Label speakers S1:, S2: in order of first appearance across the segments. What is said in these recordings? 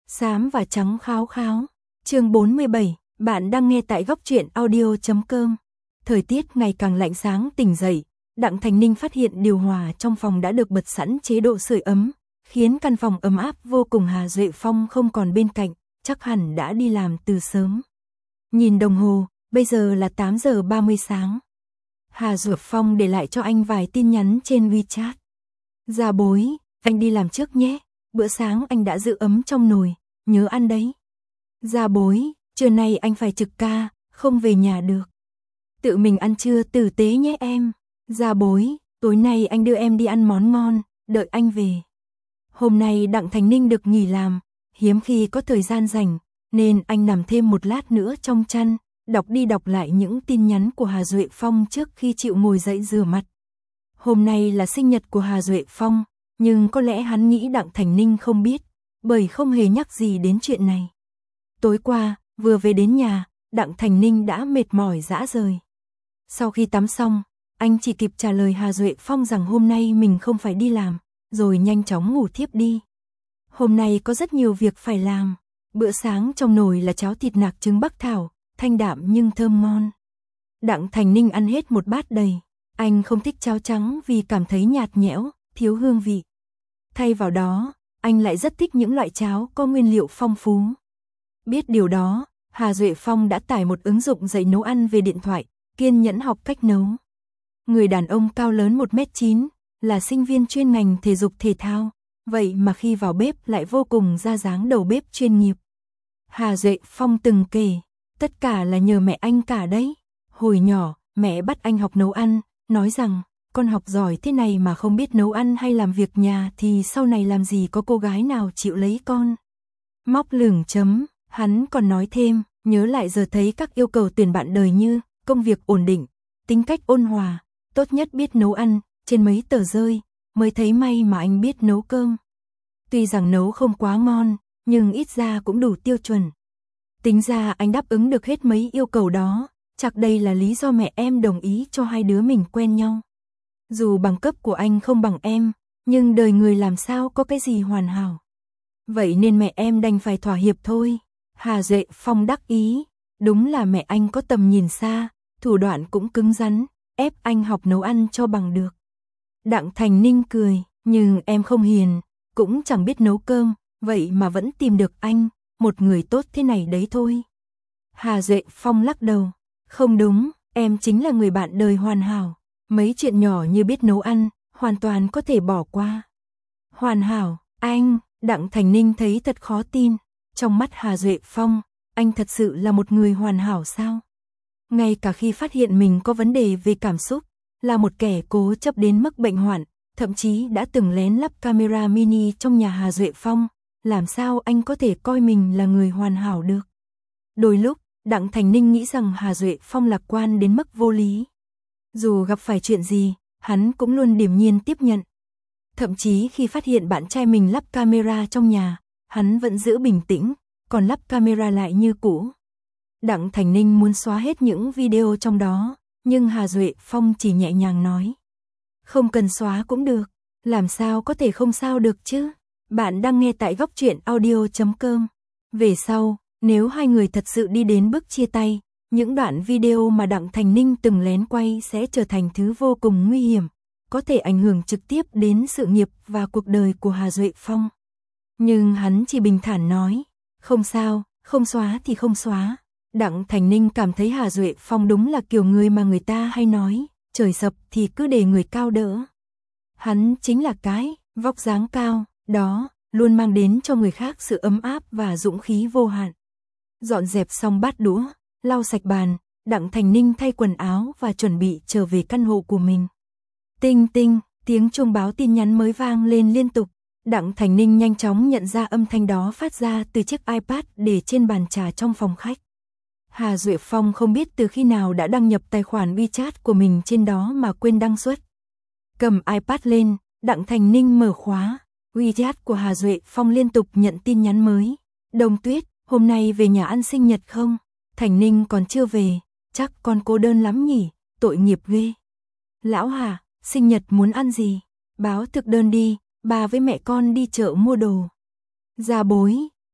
S1: Xám và trắng kháo kháo. Chương 47, bạn đang nghe tại góc truyện audio.com. Thời tiết ngày càng lạnh, sáng tỉnh dậy, Đặng Thành Ninh phát hiện điều hòa trong phòng đã được bật sẵn chế độ sưởi ấm, khiến căn phòng ấm áp vô cùng. Hà Duệ Phong không còn bên cạnh, chắc hẳn đã đi làm từ sớm. Nhìn đồng hồ, bây giờ là 8 giờ 30 sáng. Hà Duệ Phong để lại cho anh vài tin nhắn trên WeChat. Gia bối, anh đi làm trước nhé, bữa sáng anh đã giữ ấm trong nồi, nhớ ăn đấy. Gia bối, trưa nay anh phải trực ca, không về nhà được. Tự mình ăn trưa tử tế nhé em. Gia bối, tối nay anh đưa em đi ăn món ngon, đợi anh về. Hôm nay Đặng Thành Ninh được nghỉ làm, hiếm khi có thời gian rảnh, nên anh nằm thêm một lát nữa trong chăn, đọc đi đọc lại những tin nhắn của Hà Duệ Phong trước khi chịu ngồi dậy rửa mặt. Hôm nay là sinh nhật của Hà Duệ Phong, nhưng có lẽ hắn nghĩ Đặng Thành Ninh không biết, bởi không hề nhắc gì đến chuyện này. Tối qua, vừa về đến nhà, Đặng Thành Ninh đã mệt mỏi rã rời. Sau khi tắm xong, anh chỉ kịp trả lời Hà Duệ Phong rằng hôm nay mình không phải đi làm, rồi nhanh chóng ngủ thiếp đi. Hôm nay có rất nhiều việc phải làm. Bữa sáng trong nồi là cháo thịt nạc trứng bắc thảo, thanh đạm nhưng thơm ngon. Đặng Thành Ninh ăn hết một bát đầy. Anh không thích cháo trắng vì cảm thấy nhạt nhẽo, thiếu hương vị. Thay vào đó, anh lại rất thích những loại cháo có nguyên liệu phong phú. Biết điều đó, Hà Duệ Phong đã tải một ứng dụng dạy nấu ăn về điện thoại, kiên nhẫn học cách nấu. Người đàn ông cao lớn 1m9, là sinh viên chuyên ngành thể dục thể thao, vậy mà khi vào bếp lại vô cùng ra dáng đầu bếp chuyên nghiệp. Hà Duệ Phong từng kể, tất cả là nhờ mẹ anh cả đấy. Hồi nhỏ, mẹ bắt anh học nấu ăn, nói rằng, con học giỏi thế này mà không biết nấu ăn hay làm việc nhà thì sau này làm gì có cô gái nào chịu lấy con. Móc lửng chấm, hắn còn nói thêm, nhớ lại giờ thấy các yêu cầu tuyển bạn đời như công việc ổn định, tính cách ôn hòa, tốt nhất biết nấu ăn, trên mấy tờ rơi, mới thấy may mà anh biết nấu cơm. Tuy rằng nấu không quá ngon, nhưng ít ra cũng đủ tiêu chuẩn. Tính ra anh đáp ứng được hết mấy yêu cầu đó, chắc đây là lý do mẹ em đồng ý cho hai đứa mình quen nhau. Dù bằng cấp của anh không bằng em, nhưng đời người làm sao có cái gì hoàn hảo. Vậy nên mẹ em đành phải thỏa hiệp thôi. Hà Duệ Phong đắc ý, đúng là mẹ anh có tầm nhìn xa, thủ đoạn cũng cứng rắn, ép anh học nấu ăn cho bằng được. Đặng Thành Ninh cười, nhưng em không hiền, cũng chẳng biết nấu cơm, vậy mà vẫn tìm được anh, một người tốt thế này đấy thôi. Hà Duệ Phong lắc đầu, không đúng, em chính là người bạn đời hoàn hảo, mấy chuyện nhỏ như biết nấu ăn, hoàn toàn có thể bỏ qua. Hoàn hảo, anh, Đặng Thành Ninh thấy thật khó tin, trong mắt Hà Duệ Phong, anh thật sự là một người hoàn hảo sao? Ngay cả khi phát hiện mình có vấn đề về cảm xúc, là một kẻ cố chấp đến mức bệnh hoạn, thậm chí đã từng lén lắp camera mini trong nhà Hà Duệ Phong, làm sao anh có thể coi mình là người hoàn hảo được? Đôi lúc, Đặng Thành Ninh nghĩ rằng Hà Duệ Phong lạc quan đến mức vô lý. Dù gặp phải chuyện gì, hắn cũng luôn điềm nhiên tiếp nhận. Thậm chí khi phát hiện bạn trai mình lắp camera trong nhà, hắn vẫn giữ bình tĩnh, còn lắp camera lại như cũ. Đặng Thành Ninh muốn xóa hết những video trong đó, nhưng Hà Duệ Phong chỉ nhẹ nhàng nói. Không cần xóa cũng được, làm sao có thể không sao được chứ? Bạn đang nghe tại góc truyện audio.com. Về sau, nếu hai người thật sự đi đến bước chia tay, những đoạn video mà Đặng Thành Ninh từng lén quay sẽ trở thành thứ vô cùng nguy hiểm, có thể ảnh hưởng trực tiếp đến sự nghiệp và cuộc đời của Hà Duệ Phong. Nhưng hắn chỉ bình thản nói, không sao, không xóa thì không xóa. Đặng Thành Ninh cảm thấy Hà Duệ Phong đúng là kiểu người mà người ta hay nói, trời sập thì cứ để người cao đỡ. Hắn chính là cái vóc dáng cao, đó, luôn mang đến cho người khác sự ấm áp và dũng khí vô hạn. Dọn dẹp xong bát đũa, lau sạch bàn, Đặng Thành Ninh thay quần áo và chuẩn bị trở về căn hộ của mình. Tinh tinh, tiếng chuông báo tin nhắn mới vang lên liên tục. Đặng Thành Ninh nhanh chóng nhận ra âm thanh đó phát ra từ chiếc iPad để trên bàn trà trong phòng khách. Hà Duệ Phong không biết từ khi nào đã đăng nhập tài khoản WeChat của mình trên đó mà quên đăng xuất. Cầm iPad lên, Đặng Thành Ninh mở khóa. WeChat của Hà Duệ Phong liên tục nhận tin nhắn mới. Đồng Tuyết, hôm nay về nhà ăn sinh nhật không? Thành Ninh còn chưa về, chắc con cô đơn lắm nhỉ, tội nghiệp ghê. Lão Hà, sinh nhật muốn ăn gì? Báo thực đơn đi, bà với mẹ con đi chợ mua đồ. Gia bối,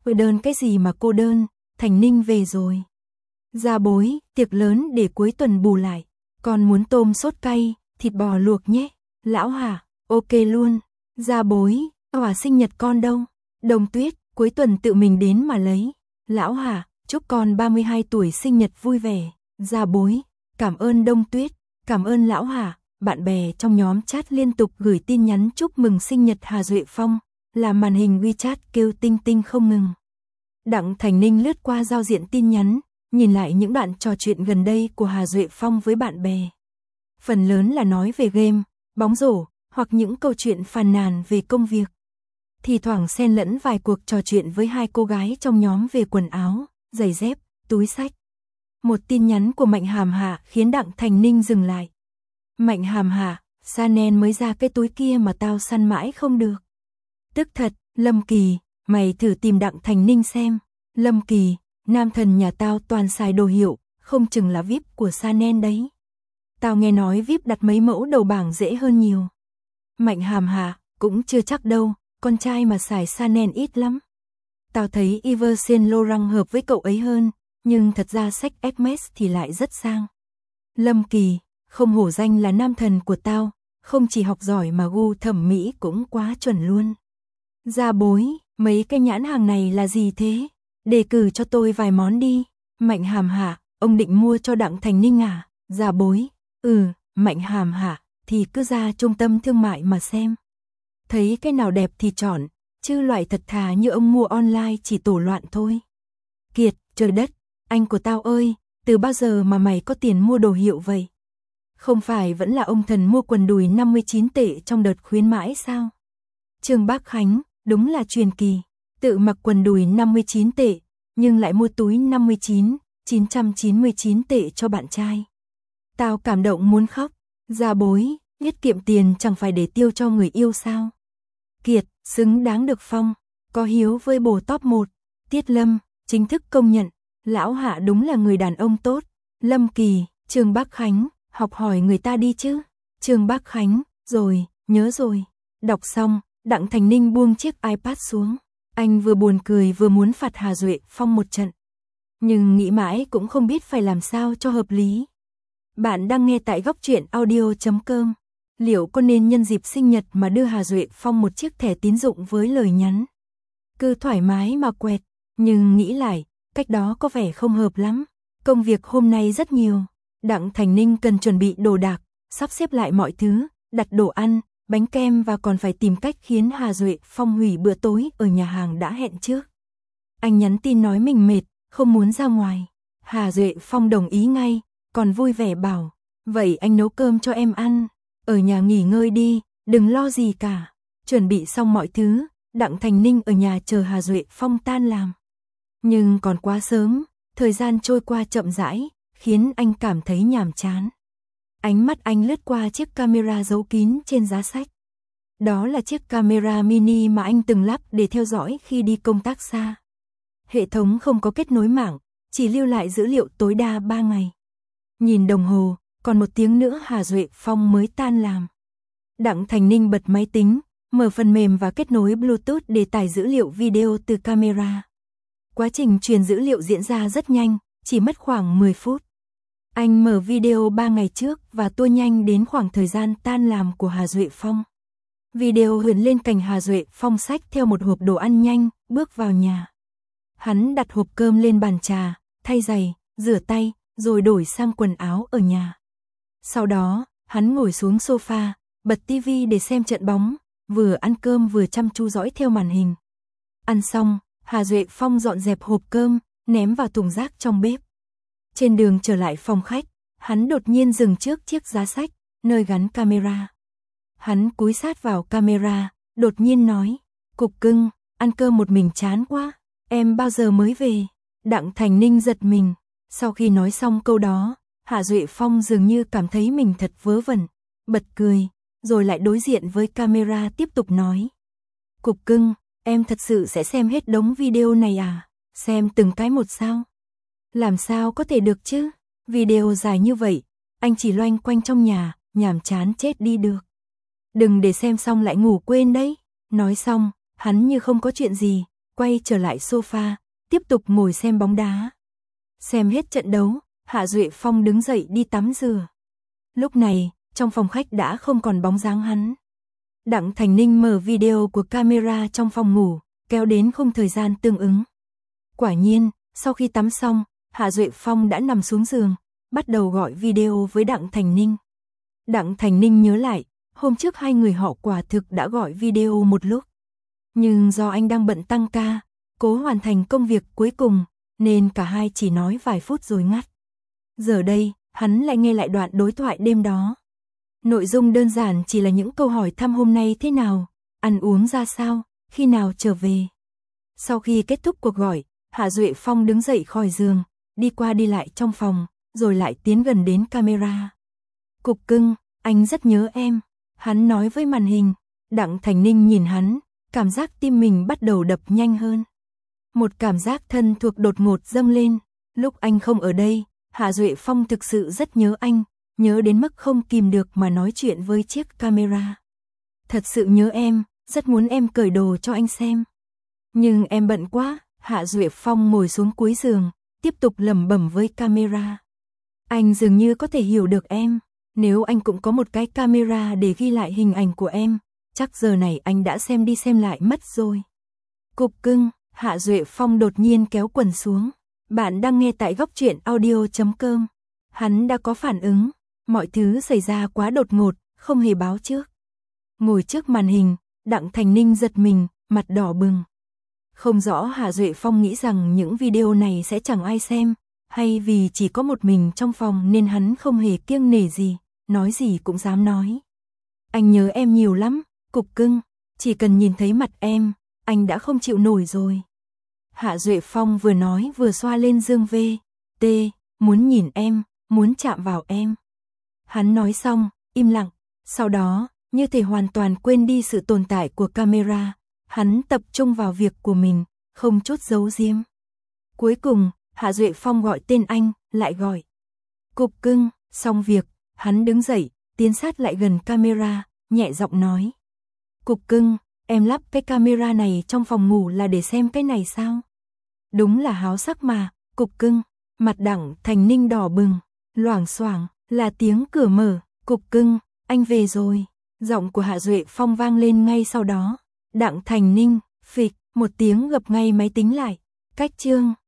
S1: Cô đơn cái gì mà cô đơn, Thành Ninh về rồi. Gia Bối, tiệc lớn để cuối tuần bù lại. Con muốn tôm sốt cay, thịt bò luộc nhé. Lão Hà, ok luôn. Gia Bối, quà sinh nhật con đâu? Đông Tuyết, cuối tuần tự mình đến mà lấy. Lão Hà, chúc con 32 tuổi sinh nhật vui vẻ. Gia Bối, cảm ơn Đông Tuyết, cảm ơn Lão Hà. Bạn bè trong nhóm chat liên tục gửi tin nhắn chúc mừng sinh nhật Hà Duệ Phong, làm màn hình WeChat kêu tinh tinh không ngừng. Đặng Thành Ninh lướt qua giao diện tin nhắn, nhìn lại những đoạn trò chuyện gần đây của Hà Duệ Phong với bạn bè. Phần lớn là nói về game, bóng rổ, hoặc những câu chuyện phàn nàn về công việc. Thì thoảng xen lẫn vài cuộc trò chuyện với hai cô gái trong nhóm về quần áo, giày dép, túi xách. Một tin nhắn của Mạnh Hàm Hạ khiến Đặng Thành Ninh dừng lại. Mạnh Hàm Hạ, Chanel mới ra cái túi kia mà tao săn mãi không được. Tức thật, Lâm Kỳ, mày thử tìm Đặng Thành Ninh xem. Lâm Kỳ, nam thần nhà tao toàn xài đồ hiệu, không chừng là VIP của Chanel đấy. Tao nghe nói VIP đặt mấy mẫu đầu bảng dễ hơn nhiều. Mạnh Hàm Hạ, cũng chưa chắc đâu, con trai mà xài Chanel ít lắm. Tao thấy Yves Saint Laurent hợp với cậu ấy hơn, nhưng thật ra sách Hermes thì lại rất sang. Lâm Kỳ, không hổ danh là nam thần của tao, không chỉ học giỏi mà gu thẩm mỹ cũng quá chuẩn luôn. Gia Bối, mấy cái nhãn hàng này là gì thế? Đề cử cho tôi vài món đi. Mạnh Hàm Hạ, ông định mua cho Đặng Thành Ninh à? Gia Bối, Mạnh Hàm Hạ, thì cứ ra trung tâm thương mại mà xem. Thấy cái nào đẹp thì chọn, chứ loại thật thà như ông mua online chỉ tổ loạn thôi. Kiệt, trời đất, anh của tao ơi, từ bao giờ mà mày có tiền mua đồ hiệu vậy? Không phải vẫn là ông thần mua quần đùi 59 tệ trong đợt khuyến mãi sao? Trương Bác Khánh, đúng là truyền kỳ, tự mặc quần đùi 59 tệ, nhưng lại mua túi 999 tệ cho bạn trai. Tao cảm động muốn khóc. Gia Bối, tiết kiệm tiền chẳng phải để tiêu cho người yêu sao? Kiệt, xứng đáng được phong, có hiếu với bồ top 1. Tiết Lâm, chính thức công nhận, Lão Hạ đúng là người đàn ông tốt. Lâm Kỳ, Trương Bác Khánh, học hỏi người ta đi chứ. Trương Bác Khánh, rồi, nhớ rồi. Đọc xong, Đặng Thành Ninh buông chiếc iPad xuống. Anh vừa buồn cười vừa muốn phạt Hà Duệ Phong một trận. Nhưng nghĩ mãi cũng không biết phải làm sao cho hợp lý. Bạn đang nghe tại góc truyện audio.com. Liệu có nên nhân dịp sinh nhật mà đưa Hà Duệ Phong một chiếc thẻ tín dụng với lời nhắn? Cứ thoải mái mà quẹt, nhưng nghĩ lại, cách đó có vẻ không hợp lắm. Công việc hôm nay rất nhiều. Đặng Thành Ninh cần chuẩn bị đồ đạc, sắp xếp lại mọi thứ, đặt đồ ăn, bánh kem và còn phải tìm cách khiến Hà Duệ Phong hủy bữa tối ở nhà hàng đã hẹn trước. Anh nhắn tin nói mình mệt, không muốn ra ngoài. Hà Duệ Phong đồng ý ngay, còn vui vẻ bảo, vậy anh nấu cơm cho em ăn, ở nhà nghỉ ngơi đi, đừng lo gì cả. Chuẩn bị xong mọi thứ, Đặng Thành Ninh ở nhà chờ Hà Duệ Phong tan làm. Nhưng còn quá sớm, thời gian trôi qua chậm rãi, khiến anh cảm thấy nhàm chán. Ánh mắt anh lướt qua chiếc camera giấu kín trên giá sách. Đó là chiếc camera mini mà anh từng lắp để theo dõi khi đi công tác xa. Hệ thống không có kết nối mạng, chỉ lưu lại dữ liệu tối đa 3 ngày. Nhìn đồng hồ, còn 1 tiếng nữa Hà Duệ Phong mới tan làm. Đặng Thành Ninh bật máy tính, mở phần mềm và kết nối Bluetooth để tải dữ liệu video từ camera. Quá trình truyền dữ liệu diễn ra rất nhanh, chỉ mất khoảng 10 phút. Anh mở video 3 ngày trước và tua nhanh đến khoảng thời gian tan làm của Hà Duệ Phong. Video huyền lên cảnh Hà Duệ Phong xách theo một hộp đồ ăn nhanh, bước vào nhà. Hắn đặt hộp cơm lên bàn trà, thay giày, rửa tay, rồi đổi sang quần áo ở nhà. Sau đó, hắn ngồi xuống sofa, bật tivi để xem trận bóng, vừa ăn cơm vừa chăm chú dõi theo màn hình. Ăn xong, Hà Duệ Phong dọn dẹp hộp cơm, ném vào thùng rác trong bếp. Trên đường trở lại phòng khách, hắn đột nhiên dừng trước chiếc giá sách, nơi gắn camera. Hắn cúi sát vào camera, đột nhiên nói, Cục Cưng, ăn cơm một mình chán quá, em bao giờ mới về? Đặng Thành Ninh giật mình, sau khi nói xong câu đó, Hà Duệ Phong dường như cảm thấy mình thật vớ vẩn, bật cười, rồi lại đối diện với camera tiếp tục nói. Cục Cưng, em thật sự sẽ xem hết đống video này à? Xem từng cái một sao? Làm sao có thể được chứ? Video dài như vậy, anh chỉ loanh quanh trong nhà, nhàm chán chết đi được. Đừng để xem xong lại ngủ quên đấy. Nói xong, hắn như không có chuyện gì, quay trở lại sofa, tiếp tục ngồi xem bóng đá. Xem hết trận đấu, Hạ Duệ Phong đứng dậy đi tắm rửa. Lúc này, trong phòng khách đã không còn bóng dáng hắn. Đặng Thành Ninh mở video của camera trong phòng ngủ, kéo đến khung thời gian tương ứng. Quả nhiên, sau khi tắm xong, Hạ Duệ Phong đã nằm xuống giường, bắt đầu gọi video với Đặng Thành Ninh. Đặng Thành Ninh nhớ lại, hôm trước hai người họ quả thực đã gọi video một lúc. Nhưng do anh đang bận tăng ca, cố hoàn thành công việc cuối cùng, nên cả hai chỉ nói vài phút rồi ngắt. Giờ đây, hắn lại nghe lại đoạn đối thoại đêm đó. Nội dung đơn giản chỉ là những câu hỏi thăm hôm nay thế nào, ăn uống ra sao, khi nào trở về. Sau khi kết thúc cuộc gọi, Hạ Duệ Phong đứng dậy khỏi giường, đi qua đi lại trong phòng, rồi lại tiến gần đến camera. Cục cưng, anh rất nhớ em, hắn nói với màn hình. Đặng Thành Ninh nhìn hắn, cảm giác tim mình bắt đầu đập nhanh hơn. Một cảm giác thân thuộc đột ngột dâng lên, lúc anh không ở đây, Hạ Duệ Phong thực sự rất nhớ anh, nhớ đến mức không kìm được mà nói chuyện với chiếc camera. Thật sự nhớ em, rất muốn em cởi đồ cho anh xem. Nhưng em bận quá, Hạ Duệ Phong ngồi xuống cuối giường, tiếp tục lẩm bẩm với camera. Anh dường như có thể hiểu được em, nếu anh cũng có một cái camera để ghi lại hình ảnh của em, chắc giờ này anh đã xem đi xem lại mất rồi. Cục cưng, Hạ Duệ Phong đột nhiên kéo quần xuống. Bạn đang nghe tại góc truyện audio.com. Hắn đã có phản ứng, mọi thứ xảy ra quá đột ngột, không hề báo trước. Ngồi trước màn hình, Đặng Thành Ninh giật mình, mặt đỏ bừng. Không rõ Hạ Duệ Phong nghĩ rằng những video này sẽ chẳng ai xem, hay vì chỉ có một mình trong phòng nên hắn không hề kiêng nể gì, nói gì cũng dám nói. Anh nhớ em nhiều lắm, cục cưng, chỉ cần nhìn thấy mặt em, anh đã không chịu nổi rồi. Hạ Duệ Phong vừa nói vừa xoa lên dương V.T, muốn nhìn em, muốn chạm vào em. Hắn nói xong, im lặng, sau đó, như thể hoàn toàn quên đi sự tồn tại của camera, hắn tập trung vào việc của mình, không chút giấu giếm. Cuối cùng, Hạ Duệ Phong gọi tên anh, lại gọi. Cục cưng, xong việc, hắn đứng dậy, tiến sát lại gần camera, nhẹ giọng nói. Cục cưng, em lắp cái camera này trong phòng ngủ là để xem cái này sao? Đúng là háo sắc mà, cục cưng. Mặt Đặng Thành Ninh đỏ bừng, loảng xoảng là tiếng cửa mở. Cục cưng, anh về rồi. Giọng của Hạ Duệ Phong vang lên ngay sau đó. Đặng Thành Ninh, phịch, một tiếng gập ngay máy tính lại. Cách chương.